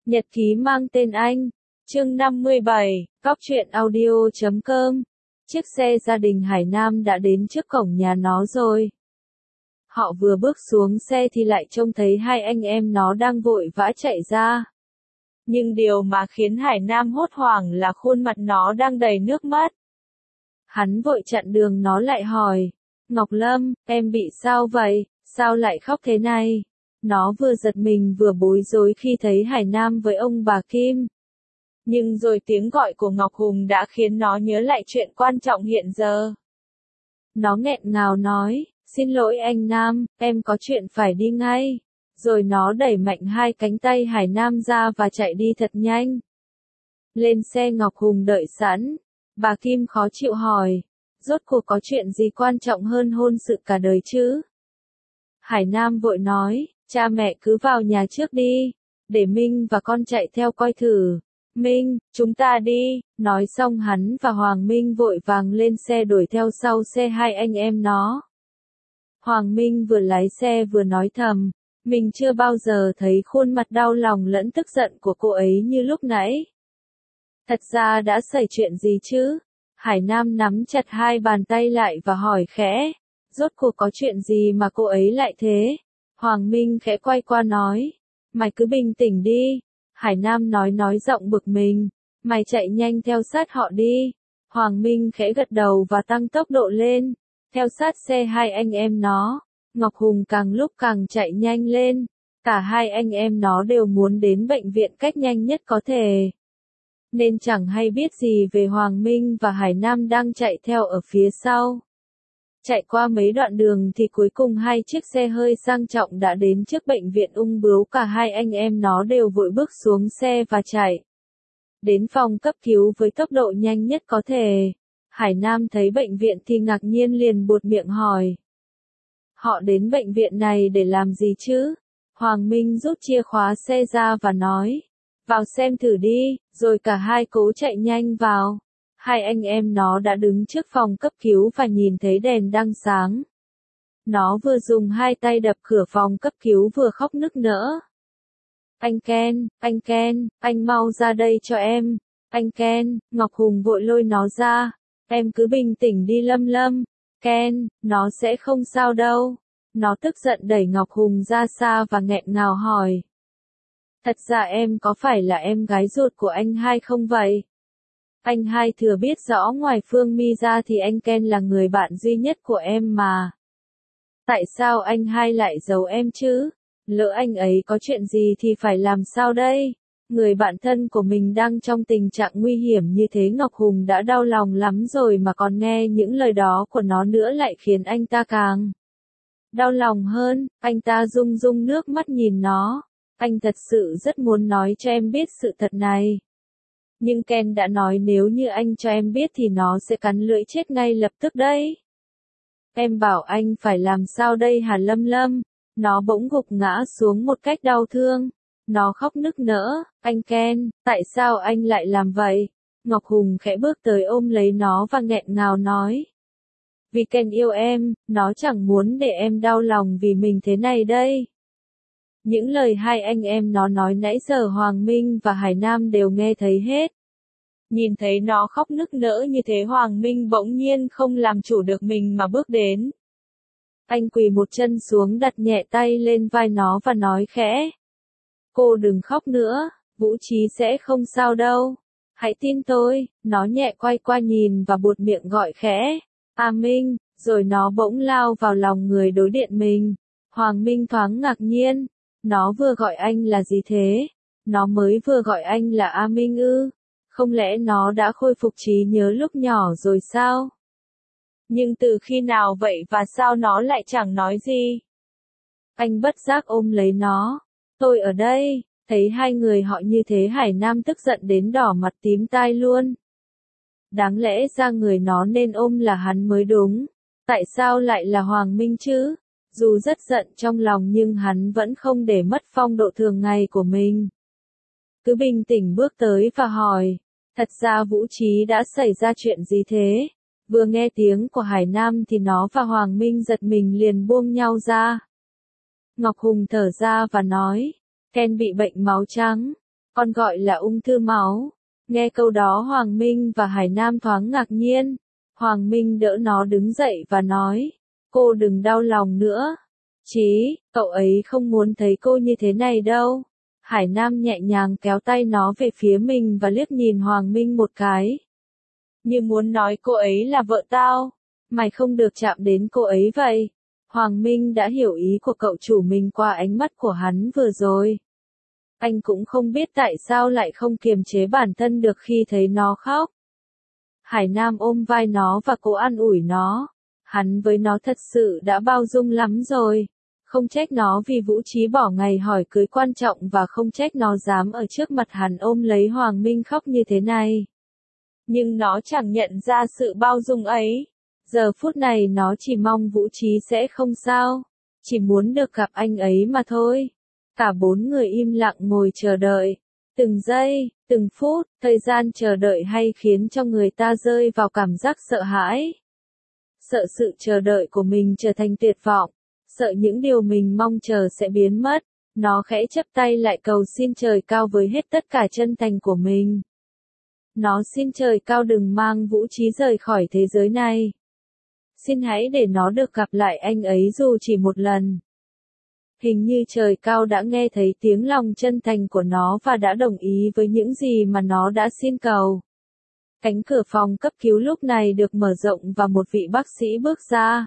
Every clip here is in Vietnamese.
Nhật ký mang tên anh. Chương 57, Cóc truyện audio.com. Chiếc xe gia đình Hải Nam đã đến trước cổng nhà nó rồi. Họ vừa bước xuống xe thì lại trông thấy hai anh em nó đang vội vã chạy ra. Nhưng điều mà khiến Hải Nam hốt hoảng là khuôn mặt nó đang đầy nước mắt. Hắn vội chặn đường nó lại hỏi, Ngọc Lâm, em bị sao vậy, sao lại khóc thế này? Nó vừa giật mình vừa bối rối khi thấy Hải Nam với ông bà Kim. Nhưng rồi tiếng gọi của Ngọc Hùng đã khiến nó nhớ lại chuyện quan trọng hiện giờ. Nó nghẹn ngào nói, xin lỗi anh Nam, em có chuyện phải đi ngay. Rồi nó đẩy mạnh hai cánh tay Hải Nam ra và chạy đi thật nhanh. Lên xe Ngọc Hùng đợi sẵn. Bà Kim khó chịu hỏi, rốt cuộc có chuyện gì quan trọng hơn hôn sự cả đời chứ? Hải Nam vội nói, cha mẹ cứ vào nhà trước đi, để Minh và con chạy theo coi thử. Minh, chúng ta đi. Nói xong hắn và Hoàng Minh vội vàng lên xe đuổi theo sau xe hai anh em nó. Hoàng Minh vừa lái xe vừa nói thầm, mình chưa bao giờ thấy khuôn mặt đau lòng lẫn tức giận của cô ấy như lúc nãy. Thật ra đã xảy chuyện gì chứ? Hải Nam nắm chặt hai bàn tay lại và hỏi khẽ, rốt cuộc có chuyện gì mà cô ấy lại thế? Hoàng Minh khẽ quay qua nói, mày cứ bình tĩnh đi. Hải Nam nói giọng bực mình, mày chạy nhanh theo sát họ đi. Hoàng Minh khẽ gật đầu và tăng tốc độ lên, theo sát xe hai anh em nó. Ngọc Hùng càng lúc càng chạy nhanh lên, cả hai anh em nó đều muốn đến bệnh viện cách nhanh nhất có thể. Nên chẳng hay biết gì về Hoàng Minh và Hải Nam đang chạy theo ở phía sau. Chạy qua mấy đoạn đường thì cuối cùng hai chiếc xe hơi sang trọng đã đến trước bệnh viện ung bướu, cả hai anh em nó đều vội bước xuống xe và chạy. Đến phòng cấp cứu với tốc độ nhanh nhất có thể. Hải Nam thấy bệnh viện thì ngạc nhiên liền buột miệng hỏi. Họ đến bệnh viện này để làm gì chứ? Hoàng Minh rút chìa khóa xe ra và nói, vào xem thử đi, rồi cả hai cố chạy nhanh vào. Hai anh em nó đã đứng trước phòng cấp cứu và nhìn thấy đèn đang sáng. Nó vừa dùng hai tay đập cửa phòng cấp cứu vừa khóc nức nở. Anh Ken, anh mau ra đây cho em. Anh Ken, Ngọc Hùng vội lôi nó ra. Em cứ bình tĩnh đi Lâm. Ken, nó sẽ không sao đâu. Nó tức giận đẩy Ngọc Hùng ra xa và nghẹn ngào hỏi. Thật ra em có phải là em gái ruột của anh hai không vậy? Anh hai thừa biết rõ ngoài Phương My ra thì anh Ken là người bạn duy nhất của em mà. Tại sao anh hai lại giấu em chứ? Lỡ anh ấy có chuyện gì thì phải làm sao đây? Người bạn thân của mình đang trong tình trạng nguy hiểm như thế, Ngọc Hùng đã đau lòng lắm rồi mà còn nghe những lời đó của nó nữa lại khiến anh ta càng đau lòng hơn. Anh ta rưng nước mắt nhìn nó. Anh thật sự rất muốn nói cho em biết sự thật này. Nhưng Ken đã nói nếu như anh cho em biết thì nó sẽ cắn lưỡi chết ngay lập tức đấy. Em bảo anh phải làm sao đây hả Lâm? Nó bỗng gục ngã xuống một cách đau thương. Nó khóc nức nở, anh Ken, tại sao anh lại làm vậy? Ngọc Hùng khẽ bước tới ôm lấy nó và nghẹn ngào nói. Vì Ken yêu em, nó chẳng muốn để em đau lòng vì mình thế này đây. Những lời hai anh em nó nói nãy giờ Hoàng Minh và Hải Nam đều nghe thấy hết. Nhìn thấy nó khóc nức nở như thế, Hoàng Minh bỗng nhiên không làm chủ được mình mà bước đến. Anh quỳ một chân xuống, đặt nhẹ tay lên vai nó và nói khẽ. Cô đừng khóc nữa, Vũ Trí sẽ không sao đâu. Hãy tin tôi. Nó nhẹ quay qua nhìn và buột miệng gọi khẽ. Minh, rồi nó bỗng lao vào lòng người đối diện mình. Hoàng Minh thoáng ngạc nhiên. Nó vừa gọi anh là gì thế? Nó mới vừa gọi anh là Minh ư? Không lẽ nó đã khôi phục trí nhớ lúc nhỏ rồi sao? Nhưng từ khi nào vậy và sao nó lại chẳng nói gì? Anh bất giác ôm lấy nó. Tôi ở đây. Thấy hai người họ như thế, Hải Nam tức giận đến đỏ mặt tím tai luôn. Đáng lẽ ra người nó nên ôm là hắn mới đúng. Tại sao lại là Hoàng Minh chứ? Dù rất giận trong lòng nhưng hắn vẫn không để mất phong độ thường ngày của mình. Cứ bình tĩnh bước tới và hỏi, thật ra Vũ Trí đã xảy ra chuyện gì thế? Vừa nghe tiếng của Hải Nam thì nó và Hoàng Minh giật mình liền buông nhau ra. Ngọc Hùng thở ra và nói, Ken bị bệnh máu trắng. Con gọi là ung thư máu. Nghe câu đó Hoàng Minh và Hải Nam thoáng ngạc nhiên. Hoàng Minh đỡ nó đứng dậy và nói, cô đừng đau lòng nữa. Chí, cậu ấy không muốn thấy cô như thế này đâu. Hải Nam nhẹ nhàng kéo tay nó về phía mình và liếc nhìn Hoàng Minh một cái. Như muốn nói cô ấy là vợ tao. Mày không được chạm đến cô ấy vậy. Hoàng Minh đã hiểu ý của cậu chủ mình qua ánh mắt của hắn vừa rồi. Anh cũng không biết tại sao lại không kiềm chế bản thân được khi thấy nó khóc. Hải Nam ôm vai nó và cố an ủi nó. Hắn với nó thật sự đã bao dung lắm rồi. Không trách nó vì Vũ Trí bỏ ngày hỏi cưới quan trọng và không trách nó dám ở trước mặt hắn ôm lấy Hoàng Minh khóc như thế này. Nhưng nó chẳng nhận ra sự bao dung ấy. Giờ phút này nó chỉ mong Vũ Trí sẽ không sao. Chỉ muốn được gặp anh ấy mà thôi. Cả bốn người im lặng ngồi chờ đợi. Từng giây, từng phút, thời gian chờ đợi hay khiến cho người ta rơi vào cảm giác sợ hãi. Sợ sự chờ đợi của mình trở thành tuyệt vọng. Sợ những điều mình mong chờ sẽ biến mất. Nó khẽ chắp tay lại cầu xin trời cao với hết tất cả chân thành của mình. Nó xin trời cao đừng mang Vũ Trí rời khỏi thế giới này. Xin hãy để nó được gặp lại anh ấy dù chỉ một lần. Hình như trời cao đã nghe thấy tiếng lòng chân thành của nó và đã đồng ý với những gì mà nó đã xin cầu. Cánh cửa phòng cấp cứu lúc này được mở rộng và một vị bác sĩ bước ra.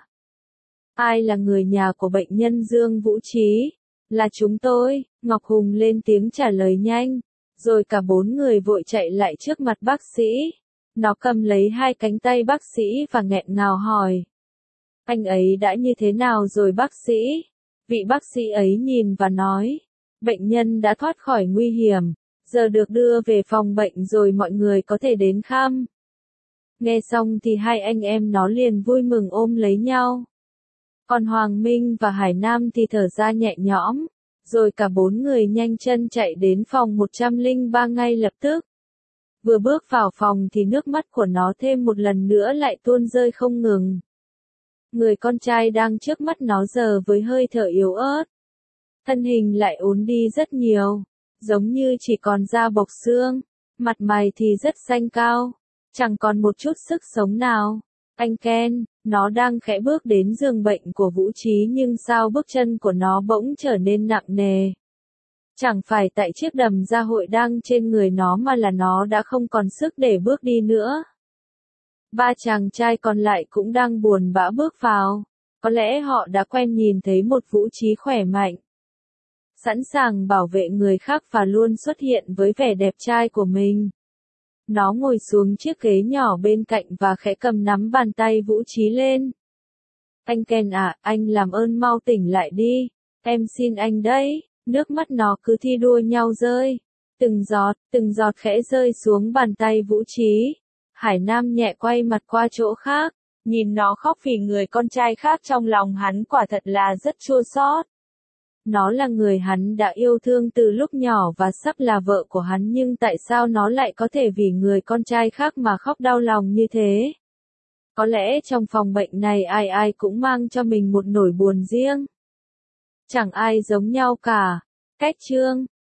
Ai là người nhà của bệnh nhân Dương Vũ Trí? Là chúng tôi, Ngọc Hùng lên tiếng trả lời nhanh. Rồi cả bốn người vội chạy lại trước mặt bác sĩ. Nó cầm lấy hai cánh tay bác sĩ và nghẹn ngào hỏi. Anh ấy đã như thế nào rồi bác sĩ? Vị bác sĩ ấy nhìn và nói. Bệnh nhân đã thoát khỏi nguy hiểm. Giờ được đưa về phòng bệnh rồi mọi người có thể đến thăm. Nghe xong thì hai anh em nó liền vui mừng ôm lấy nhau. Còn Hoàng Minh và Hải Nam thì thở ra nhẹ nhõm. Rồi cả bốn người nhanh chân chạy đến phòng 103 ngay lập tức. Vừa bước vào phòng thì nước mắt của nó thêm một lần nữa lại tuôn rơi không ngừng. Người con trai đang trước mắt nó giờ với hơi thở yếu ớt. Thân hình lại ốm đi rất nhiều. Giống như chỉ còn da bọc xương. Mặt mày thì rất xanh cao. Chẳng còn một chút sức sống nào. Anh Ken, nó đang khẽ bước đến giường bệnh của Vũ Trí nhưng sao bước chân của nó bỗng trở nên nặng nề. Chẳng phải tại chiếc đầm gia hội đang trên người nó mà là nó đã không còn sức để bước đi nữa. Ba chàng trai còn lại cũng đang buồn bã bước vào. Có lẽ họ đã quen nhìn thấy một Vũ Trí khỏe mạnh. Sẵn sàng bảo vệ người khác và luôn xuất hiện với vẻ đẹp trai của mình. Nó ngồi xuống chiếc ghế nhỏ bên cạnh và khẽ cầm nắm bàn tay Vũ Trí lên. Anh Ken à, anh làm ơn mau tỉnh lại đi. Em xin anh đấy. Nước mắt nó cứ thi đua nhau rơi. Từng giọt khẽ rơi xuống bàn tay Vũ Trí. Hải Nam nhẹ quay mặt qua chỗ khác. Nhìn nó khóc vì người con trai khác trong lòng hắn quả thật là rất chua xót. Nó là người hắn đã yêu thương từ lúc nhỏ và sắp là vợ của hắn nhưng tại sao nó lại có thể vì người con trai khác mà khóc đau lòng như thế? Có lẽ trong phòng bệnh này ai ai cũng mang cho mình một nỗi buồn riêng. Chẳng ai giống nhau cả. Cách chương